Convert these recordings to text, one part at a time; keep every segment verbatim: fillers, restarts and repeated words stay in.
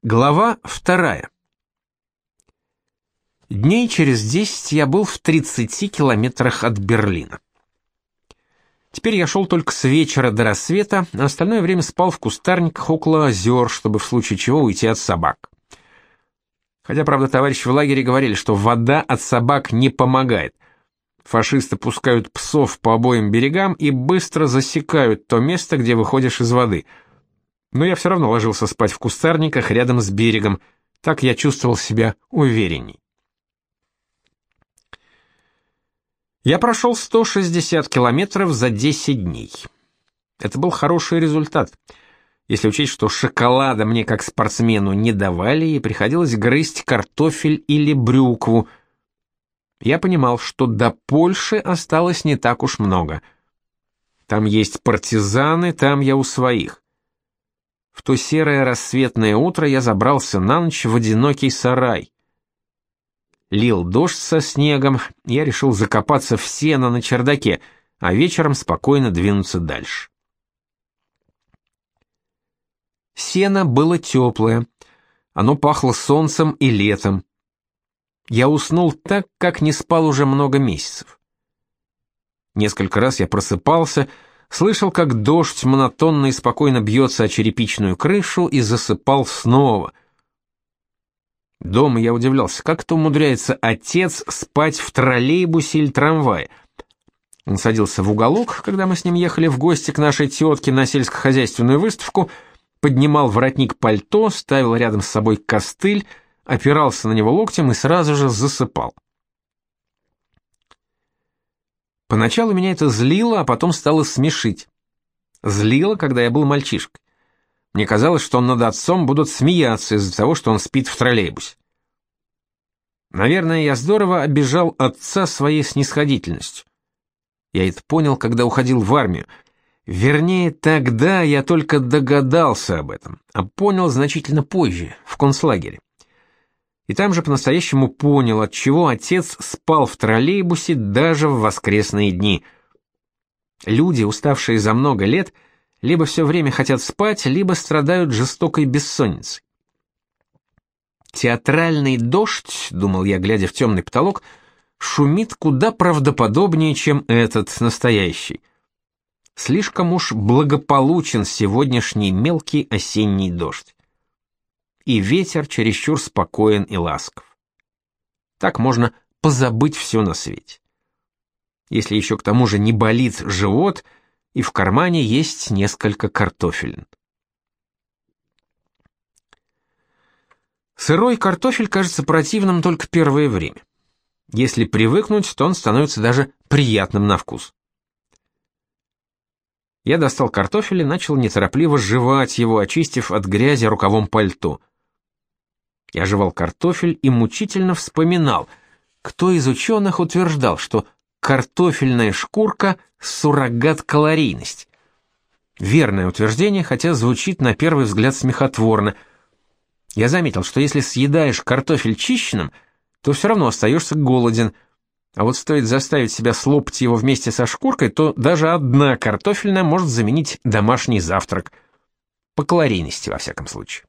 Глава вторая. Дней через десять я был в тридцати километрах от Берлина. Теперь я шел только с вечера до рассвета, а остальное время спал в кустарниках около озер, чтобы в случае чего уйти от собак. Хотя, правда, товарищи в лагере говорили, что вода от собак не помогает. Фашисты пускают псов по обоим берегам и быстро засекают то место, где выходишь из воды. Но я все равно ложился спать в кустарниках рядом с берегом, так я чувствовал себя уверенней. Я прошел сто шестьдесят километров за десять дней. Это был хороший результат, если учесть, что шоколада мне как спортсмену не давали и приходилось грызть картофель или брюкву. Я понимал, что до Польши осталось не так уж много. Там есть партизаны, там я у своих. В то серое рассветное утро я забрался на ночь в одинокий сарай. Лил дождь со снегом, я решил закопаться в сено на чердаке, а вечером спокойно двинуться дальше. Сено было теплое, оно пахло солнцем и летом. Я уснул так, как не спал уже много месяцев. Несколько раз я просыпался, слышал, как дождь монотонно и спокойно бьется о черепичную крышу и засыпал снова. Дома я удивлялся, как это умудряется отец спать в троллейбусе или трамвае. Он садился в уголок, когда мы с ним ехали в гости к нашей тетке на сельскохозяйственную выставку, поднимал воротник пальто, ставил рядом с собой костыль, опирался на него локтем и сразу же засыпал. Поначалу меня это злило, а потом стало смешить. Злило, когда я был мальчишкой. Мне казалось, что над отцом будут смеяться из-за того, что он спит в троллейбусе. Наверное, я здорово обижал отца своей снисходительностью. Я это понял, когда уходил в армию. Вернее, тогда я только догадался об этом, а понял значительно позже, в концлагере. И там же по-настоящему понял, отчего отец спал в троллейбусе даже в воскресные дни. Люди, уставшие за много лет, либо все время хотят спать, либо страдают жестокой бессонницей. Театральный дождь, думал я, глядя в темный потолок, шумит куда правдоподобнее, чем этот настоящий. Слишком уж благополучен сегодняшний мелкий осенний дождь. И ветер чересчур спокоен и ласков. Так можно позабыть все на свете. Если еще к тому же не болит живот, и в кармане есть несколько картофелин. Сырой картофель кажется противным только первое время. Если привыкнуть, то он становится даже приятным на вкус. Я достал картофель и начал неторопливо жевать его, очистив от грязи рукавом пальто. Я жевал картофель и мучительно вспоминал, кто из ученых утверждал, что картофельная шкурка – суррогат калорийности. Верное утверждение, хотя звучит на первый взгляд смехотворно. Я заметил, что если съедаешь картофель чищенным, то все равно остаешься голоден, а вот стоит заставить себя слопать его вместе со шкуркой, то даже одна картофельная может заменить домашний завтрак. По калорийности, во всяком случае.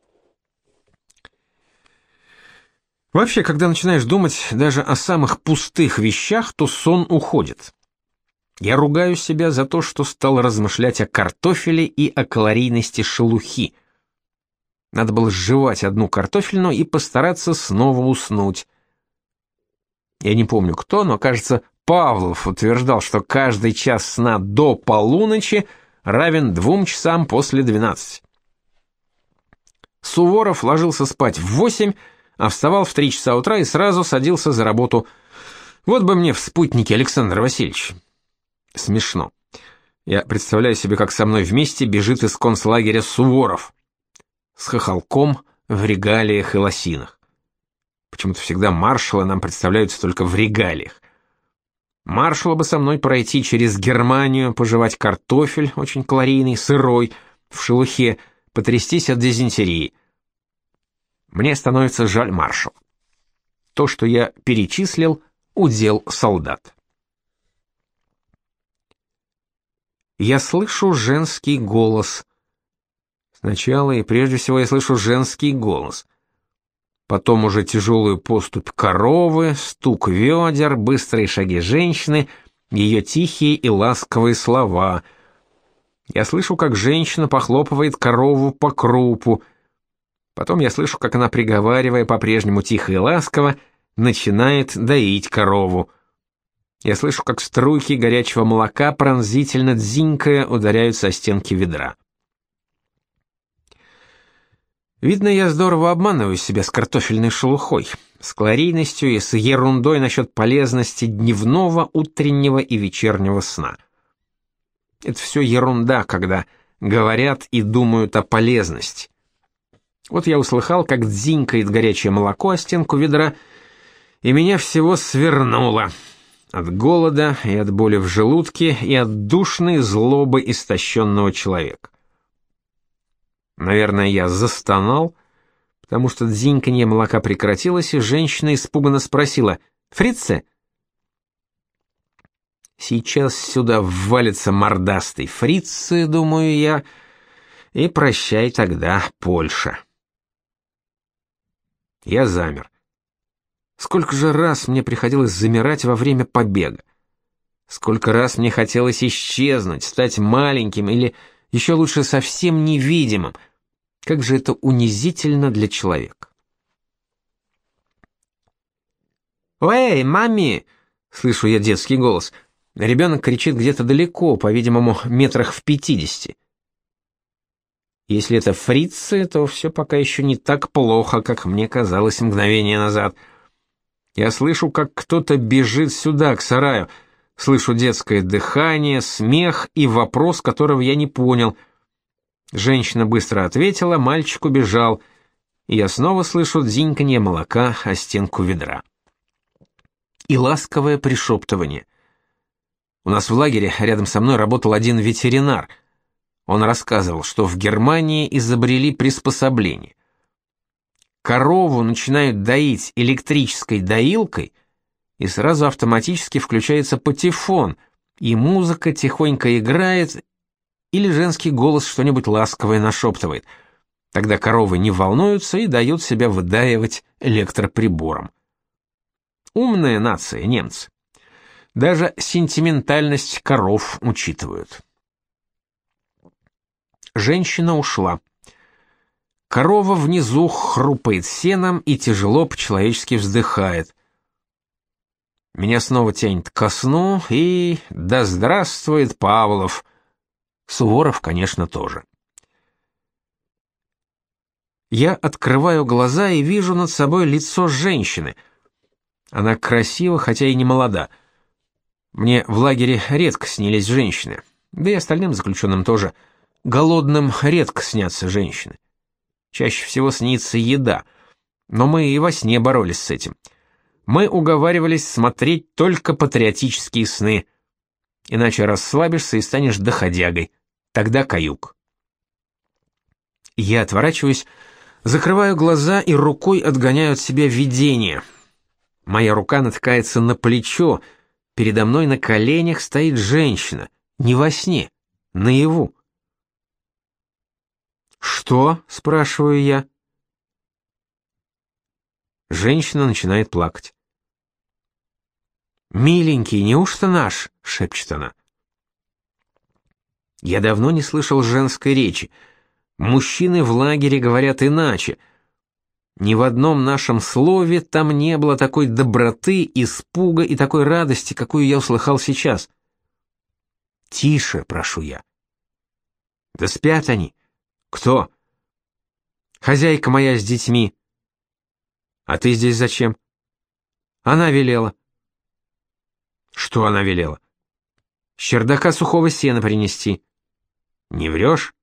Вообще, когда начинаешь думать даже о самых пустых вещах, то сон уходит. Я ругаю себя за то, что стал размышлять о картофеле и о калорийности шелухи. Надо было сживать одну картофельную и постараться снова уснуть. Я не помню кто, но, кажется, Павлов утверждал, что каждый час сна до полуночи равен двум часам после двенадцати. Суворов ложился спать в восемь, а вставал в три часа утра и сразу садился за работу. Вот бы мне в спутнике Александр Васильевич. Смешно. Я представляю себе, как со мной вместе бежит из концлагеря Суворов. С хохолком, в регалиях и лосинах. Почему-то всегда маршалы нам представляются только в регалиях. Маршалу бы со мной пройти через Германию, пожевать картофель, очень калорийный, сырой, в шелухе, потрястись от дизентерии. Мне становится жаль маршала. То, что я перечислил, удел солдат. Я слышу женский голос. Сначала и прежде всего я слышу женский голос. Потом уже тяжелую поступь коровы, стук ведер, быстрые шаги женщины, ее тихие и ласковые слова. Я слышу, как женщина похлопывает корову по крупу. Потом я слышу, как она, приговаривая по-прежнему тихо и ласково, начинает доить корову. Я слышу, как струйки горячего молока пронзительно дзинькая ударяются о стенки ведра. Видно, я здорово обманываю себя с картофельной шелухой, с калорийностью и с ерундой насчет полезности дневного, утреннего и вечернего сна. Это все ерунда, когда говорят и думают о полезности. Вот я услыхал, как дзинькает горячее молоко о стенку ведра, и меня всего свернуло. От голода и от боли в желудке, и от душной злобы истощенного человека. Наверное, я застонал, потому что дзиньканье молока прекратилось, и женщина испуганно спросила: «Фрице?» Сейчас сюда ввалится мордастый фрицы, думаю я, и прощай тогда, Польша. Я замер. Сколько же раз мне приходилось замирать во время побега. Сколько раз мне хотелось исчезнуть, стать маленьким или, еще лучше, совсем невидимым. Как же это унизительно для человека. «Эй, мами!» — слышу я детский голос. Ребенок кричит где-то далеко, по-видимому, метрах в пятидесяти. Если это фрицы, то все пока еще не так плохо, как мне казалось мгновение назад. Я слышу, как кто-то бежит сюда, к сараю. Слышу детское дыхание, смех и вопрос, которого я не понял. Женщина быстро ответила, мальчик убежал, и я снова слышу дзиньканье молока о стенку ведра. И ласковое пришептывание. У нас в лагере рядом со мной работал один ветеринар. Он рассказывал, что в Германии изобрели приспособление. Корову начинают доить электрической доилкой, и сразу автоматически включается патефон, и музыка тихонько играет, или женский голос что-нибудь ласковое нашептывает. Тогда коровы не волнуются и дают себя выдаивать электроприбором. Умная нация, немцы. Даже сентиментальность коров учитывают. Женщина ушла. Корова внизу хрупает сеном и тяжело по-человечески вздыхает. Меня снова тянет ко сну, и да здравствует Павлов. Суворов, конечно, тоже. Я открываю глаза и вижу над собой лицо женщины. Она красива, хотя и не молода. Мне в лагере редко снились женщины, да и остальным заключенным тоже. Голодным редко снятся женщины. Чаще всего снится еда, но мы и во сне боролись с этим. Мы уговаривались смотреть только патриотические сны, иначе расслабишься и станешь доходягой, тогда каюк. Я отворачиваюсь, закрываю глаза и рукой отгоняю от себя видение. Моя рука натыкается на плечо, передо мной на коленях стоит женщина, не во сне, наяву. «Что?» — спрашиваю я. Женщина начинает плакать. «Миленький, неужто наш?» — шепчет она. Я давно не слышал женской речи. Мужчины в лагере говорят иначе. Ни в одном нашем слове там не было такой доброты, испуга и такой радости, какую я услыхал сейчас. «Тише», — прошу я. «Да спят они». «Кто?» «Хозяйка моя с детьми». «А ты здесь зачем?» «Она велела». «Что она велела?» «С чердака сухого сена принести». «Не врешь?»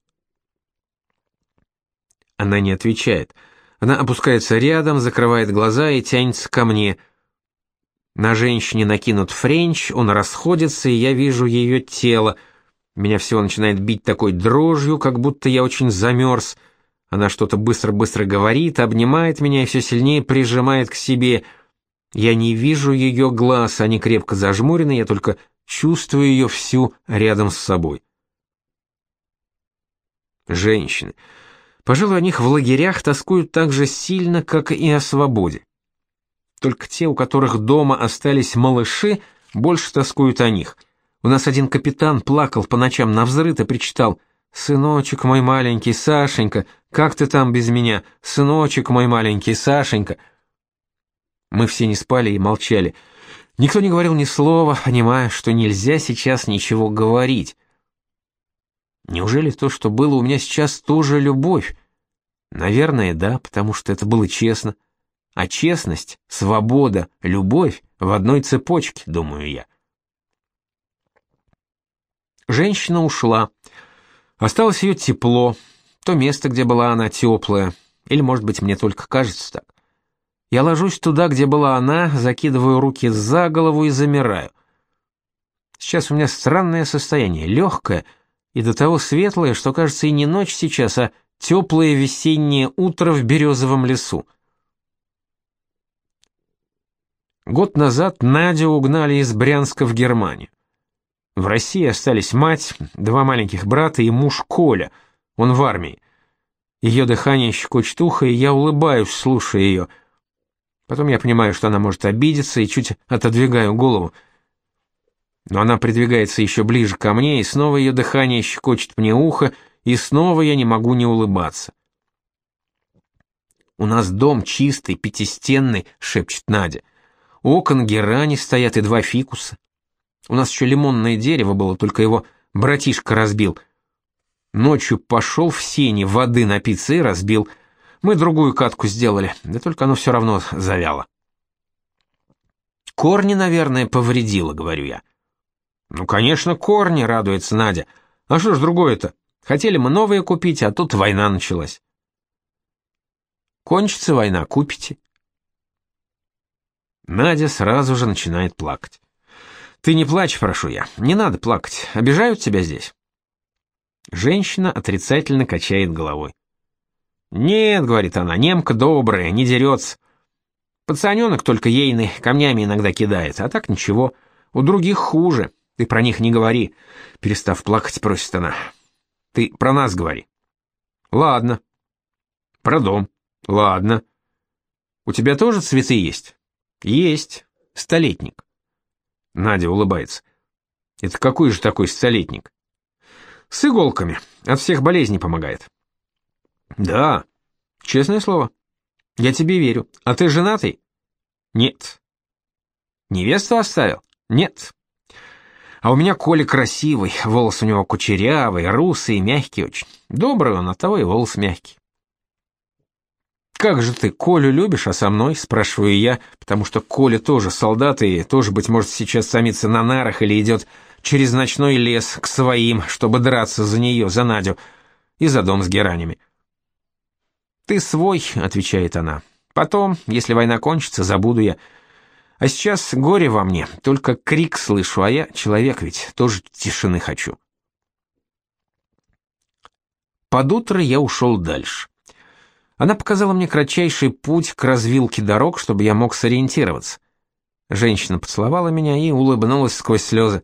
Она не отвечает. Она опускается рядом, закрывает глаза и тянется ко мне. На женщине накинут френч, он расходится, и я вижу ее тело. Меня всего начинает бить такой дрожью, как будто я очень замерз. Она что-то быстро-быстро говорит, обнимает меня и все сильнее прижимает к себе. Я не вижу ее глаз, они крепко зажмурены, я только чувствую ее всю рядом с собой. Женщины. Пожалуй, о них в лагерях тоскуют так же сильно, как и о свободе. Только те, у которых дома остались малыши, больше тоскуют о них. У нас один капитан плакал по ночам навзрыд и причитал: «Сыночек мой маленький, Сашенька, как ты там без меня? Сыночек мой маленький, Сашенька». Мы все не спали и молчали. Никто не говорил ни слова, понимая, что нельзя сейчас ничего говорить. Неужели то, что было у меня сейчас, тоже любовь? Наверное, да, потому что это было честно. А честность, свобода, любовь в одной цепочке, думаю я. Женщина ушла. Осталось ее тепло, то место, где была она, теплое. Или, может быть, мне только кажется так. Я ложусь туда, где была она, закидываю руки за голову и замираю. Сейчас у меня странное состояние, легкое и до того светлое, что, кажется, и не ночь сейчас, а теплое весеннее утро в березовом лесу. Год назад Надю угнали из Брянска в Германию. В России остались мать, два маленьких брата и муж Коля, он в армии. Ее дыхание щекочет ухо, и я улыбаюсь, слушая ее. Потом я понимаю, что она может обидеться, и чуть отодвигаю голову. Но она придвигается еще ближе ко мне, и снова ее дыхание щекочет мне ухо, и снова я не могу не улыбаться. «У нас дом чистый, пятистенный», — шепчет Надя. «У окон герани стоят и два фикуса. У нас еще лимонное дерево было, только его братишка разбил. Ночью пошел в сени воды напиться и разбил. Мы другую катку сделали, да только оно все равно завяло». «Корни, наверное, повредило», — говорю я. «Ну, конечно, корни», — радуется Надя. «А что ж другое-то? Хотели мы новые купить, а тут война началась». «Кончится война, купите». Надя сразу же начинает плакать. «Ты не плачь, прошу я, не надо плакать, обижают тебя здесь». Женщина отрицательно качает головой. «Нет», — говорит она, — «немка добрая, не дерется. Пацаненок только ейный, камнями иногда кидает, а так ничего, у других хуже, ты про них не говори», — перестав плакать, просит она. «Ты про нас говори». «Ладно». «Про дом». «Ладно». «У тебя тоже цветы есть?» «Есть. Столетник». Надя улыбается. «Это какой же такой столетник?» «С иголками. От всех болезней помогает». «Да. Честное слово. Я тебе верю. А ты женатый?» «Нет». «Невесту оставил?» «Нет». «А у меня Коля красивый, волос у него кучерявый, русый и мягкий очень. Добрый он, оттого и волос мягкий». «Как же ты Колю любишь, а со мной?» — спрашиваю я, потому что Коля тоже солдат и тоже, быть может, сейчас томится на нарах или идет через ночной лес к своим, чтобы драться за нее, за Надю, и за дом с геранями. «Ты свой», — отвечает она. «Потом, если война кончится, забуду я. А сейчас горе во мне, только крик слышу, а я, человек ведь, тоже тишины хочу». Под утро я ушел дальше. Она показала мне кратчайший путь к развилке дорог, чтобы я мог сориентироваться. Женщина поцеловала меня и улыбнулась сквозь слезы.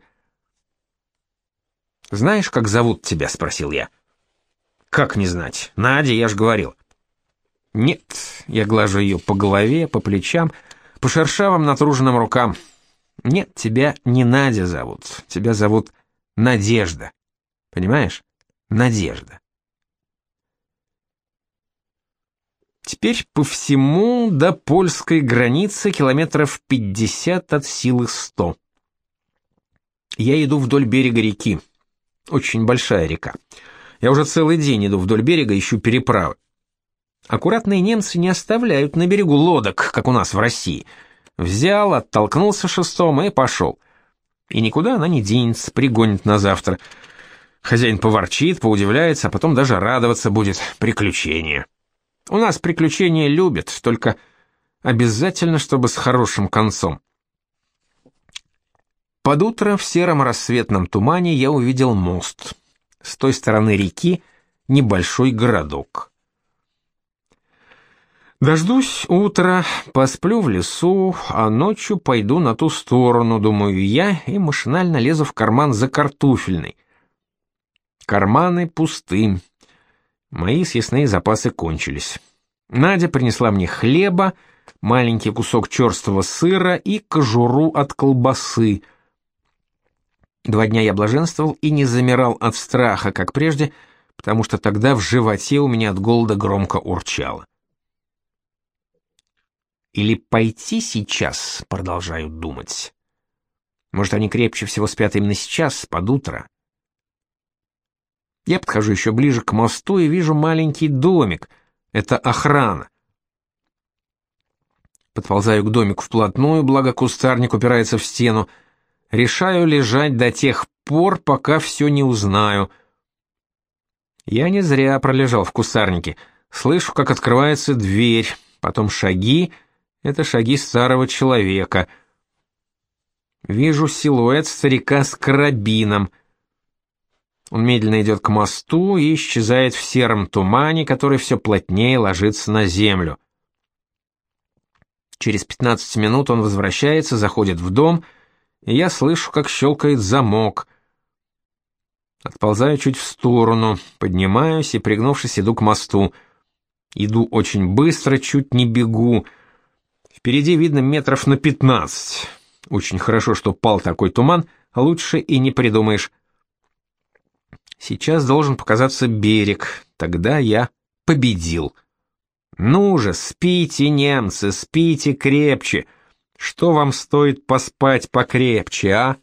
«Знаешь, как зовут тебя?» — спросил я. «Как не знать? Надя, я ж говорил». «Нет», — я глажу ее по голове, по плечам, по шершавым натруженным рукам. «Нет, тебя не Надя зовут, тебя зовут Надежда. Понимаешь? Надежда». Теперь по всему до польской границы километров пятьдесят от силы сто. Я иду вдоль берега реки. Очень большая река. Я уже целый день иду вдоль берега, ищу переправы. Аккуратные немцы не оставляют на берегу лодок, как у нас в России. Взял, оттолкнулся шестом и пошел. И никуда она не денется, пригонит на завтра. Хозяин поворчит, поудивляется, а потом даже радоваться будет. Приключения. У нас приключения любят, только обязательно, чтобы с хорошим концом. Под утро в сером рассветном тумане я увидел мост. С той стороны реки небольшой городок. Дождусь утра, посплю в лесу, а ночью пойду на ту сторону, думаю я, и машинально лезу в карман за картофельной. Карманы пусты. Мои съестные запасы кончились. Надя принесла мне хлеба, маленький кусок черствого сыра и кожуру от колбасы. Два дня я блаженствовал и не замирал от страха, как прежде, потому что тогда в животе у меня от голода громко урчало. Или пойти сейчас, продолжаю думать. Может, они крепче всего спят именно сейчас, под утро. Я подхожу еще ближе к мосту и вижу маленький домик. Это охрана. Подползаю к домику вплотную, благо кустарник упирается в стену. Решаю лежать до тех пор, пока все не узнаю. Я не зря пролежал в кустарнике. Слышу, как открывается дверь, потом шаги. Это шаги старого человека. Вижу силуэт старика с карабином. Он медленно идет к мосту и исчезает в сером тумане, который все плотнее ложится на землю. Через пятнадцать минут он возвращается, заходит в дом, и я слышу, как щелкает замок. Отползаю чуть в сторону, поднимаюсь и, пригнувшись, иду к мосту. Иду очень быстро, чуть не бегу. Впереди видно метров на пятнадцать. Очень хорошо, что пал такой туман, а лучше и не придумаешь. Сейчас должен показаться берег, тогда я победил. Ну же, спите, немцы, спите крепче. Что вам стоит поспать покрепче, а?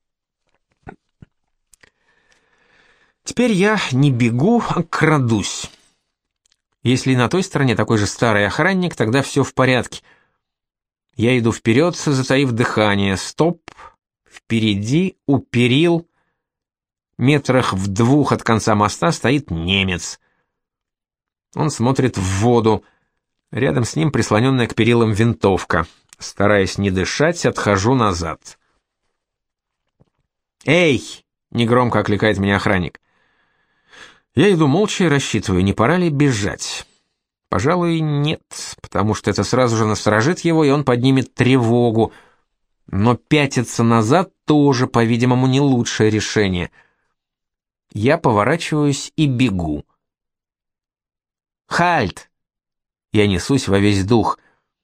Теперь я не бегу, а крадусь. Если на той стороне такой же старый охранник, тогда все в порядке. Я иду вперед, затаив дыхание. Стоп. Впереди, у перил, метрах в двух от конца моста стоит немец. Он смотрит в воду. Рядом с ним прислоненная к перилам винтовка. Стараясь не дышать, отхожу назад. «Эй!» — негромко окликает меня охранник. Я иду молча и рассчитываю, не пора ли бежать. Пожалуй, нет, потому что это сразу же насторожит его, и он поднимет тревогу. Но пятиться назад тоже, по-видимому, не лучшее решение. Я поворачиваюсь и бегу. «Хальт!» Я несусь во весь дух.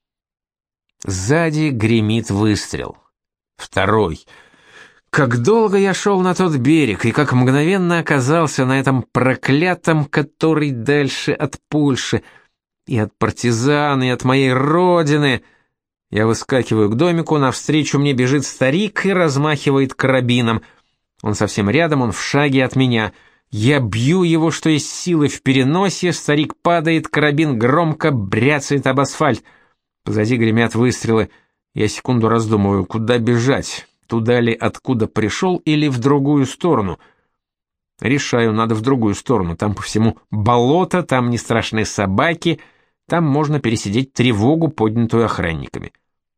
Сзади гремит выстрел. Второй. Как долго я шел на тот берег, и как мгновенно оказался на этом проклятом, который дальше от Польши, и от партизан, и от моей родины. Я выскакиваю к домику, навстречу мне бежит старик и размахивает карабином. Он совсем рядом, он в шаге от меня. Я бью его, что есть силы, в переносе, старик падает, карабин громко бряцает об асфальт. Позади гремят выстрелы. Я секунду раздумываю, куда бежать, туда ли, откуда пришел, или в другую сторону. Решаю, надо в другую сторону, там по всему болото, там не страшные собаки, там можно пересидеть тревогу, поднятую охранниками.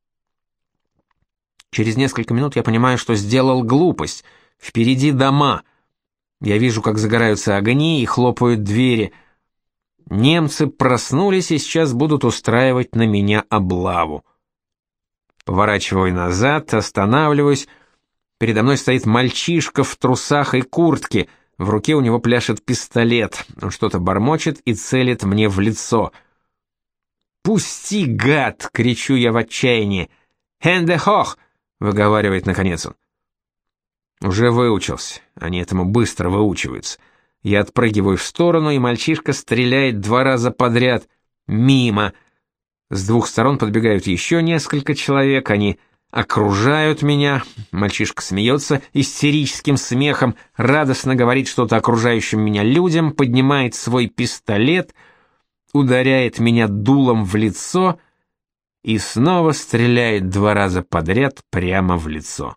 Через несколько минут я понимаю, что сделал глупость. Впереди дома. Я вижу, как загораются огни и хлопают двери. Немцы проснулись и сейчас будут устраивать на меня облаву. Поворачиваю назад, останавливаюсь. Передо мной стоит мальчишка в трусах и куртке. В руке у него пляшет пистолет. Он что-то бормочет и целит мне в лицо. «Пусти, гад!» — кричу я в отчаянии. «Хэнде хох!» — выговаривает наконец он. Уже выучился. Они этому быстро выучиваются. Я отпрыгиваю в сторону, и мальчишка стреляет два раза подряд. Мимо. С двух сторон подбегают еще несколько человек. Они окружают меня. Мальчишка смеется истерическим смехом, радостно говорит что-то окружающим меня людям, поднимает свой пистолет, ударяет меня дулом в лицо и снова стреляет два раза подряд прямо в лицо.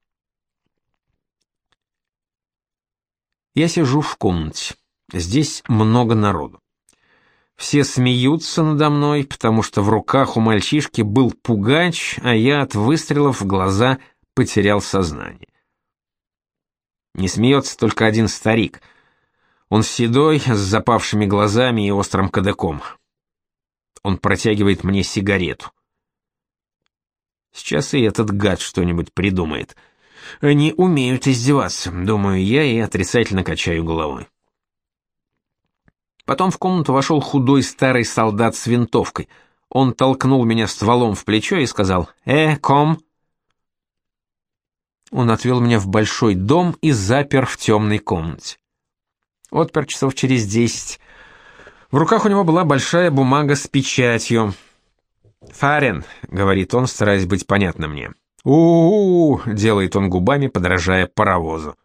Я сижу в комнате. Здесь много народу. Все смеются надо мной, потому что в руках у мальчишки был пугач, а я от выстрелов в глаза потерял сознание. Не смеется только один старик. Он седой, с запавшими глазами и острым кадыком. Он протягивает мне сигарету. Сейчас и этот гад что-нибудь придумает. Они умеют издеваться, думаю я, и отрицательно качаю головой. Потом в комнату вошел худой старый солдат с винтовкой. Он толкнул меня стволом в плечо и сказал: «Э, ком!» Он отвел меня в большой дом и запер в темной комнате. Отпер часов через десять. В руках у него была большая бумага с печатью. «Фарен», — говорит он, стараясь быть понятным мне. «У-у-у», — делает он губами, подражая паровозу.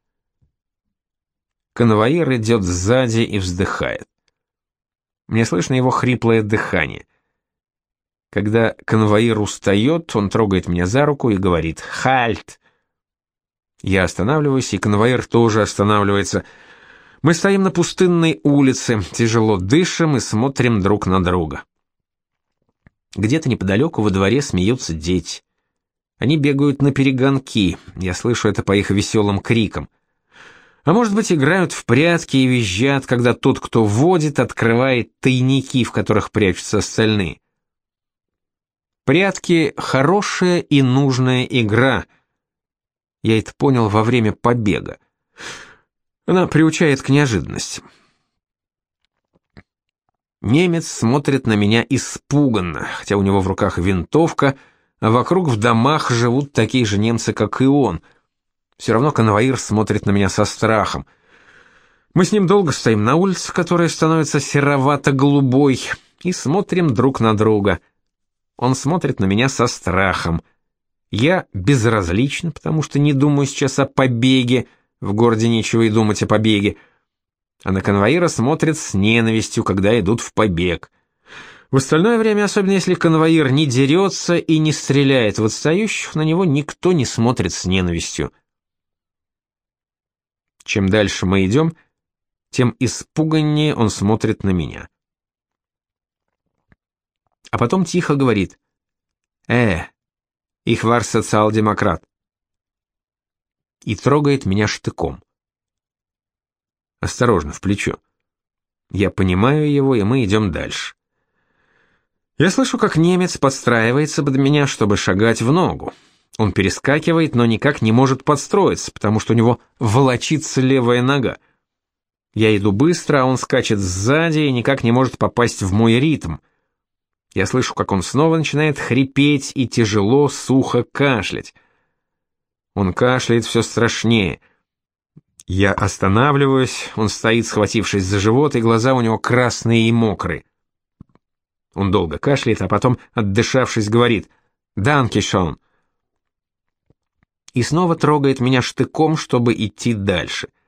Конвоир идет сзади и вздыхает. Мне слышно его хриплое дыхание. Когда конвоир устает, он трогает меня за руку и говорит: «Хальт!» Я останавливаюсь, и конвоир тоже останавливается. Мы стоим на пустынной улице, тяжело дышим и смотрим друг на друга. Где-то неподалеку во дворе смеются дети. Они бегают на перегонки, я слышу это по их веселым крикам. А может быть, играют в прятки и визжат, когда тот, кто водит, открывает тайники, в которых прячутся остальные. Прятки — хорошая и нужная игра. Я это понял во время побега. Она приучает к неожиданности. Немец смотрит на меня испуганно, хотя у него в руках винтовка, а вокруг в домах живут такие же немцы, как и он. Все равно конвоир смотрит на меня со страхом. Мы с ним долго стоим на улице, которая становится серовато-голубой, и смотрим друг на друга. Он смотрит на меня со страхом. Я безразлична, потому что не думаю сейчас о побеге, в городе нечего и думать о побеге. А на конвоира смотрят с ненавистью, когда идут в побег. В остальное время, особенно если конвоир не дерется и не стреляет в отстающих, на него никто не смотрит с ненавистью. Чем дальше мы идем, тем испуганнее он смотрит на меня. А потом тихо говорит: «Э, их вар социал-демократ», и трогает меня штыком. Осторожно, в плечо. Я понимаю его, и мы идем дальше. Я слышу, как немец подстраивается под меня, чтобы шагать в ногу. Он перескакивает, но никак не может подстроиться, потому что у него волочится левая нога. Я иду быстро, а он скачет сзади и никак не может попасть в мой ритм. Я слышу, как он снова начинает хрипеть и тяжело, сухо кашлять. Он кашляет все страшнее. Я останавливаюсь, он стоит, схватившись за живот, и глаза у него красные и мокрые. Он долго кашляет, а потом, отдышавшись, говорит: «Данки шон», и снова трогает меня штыком, чтобы идти дальше.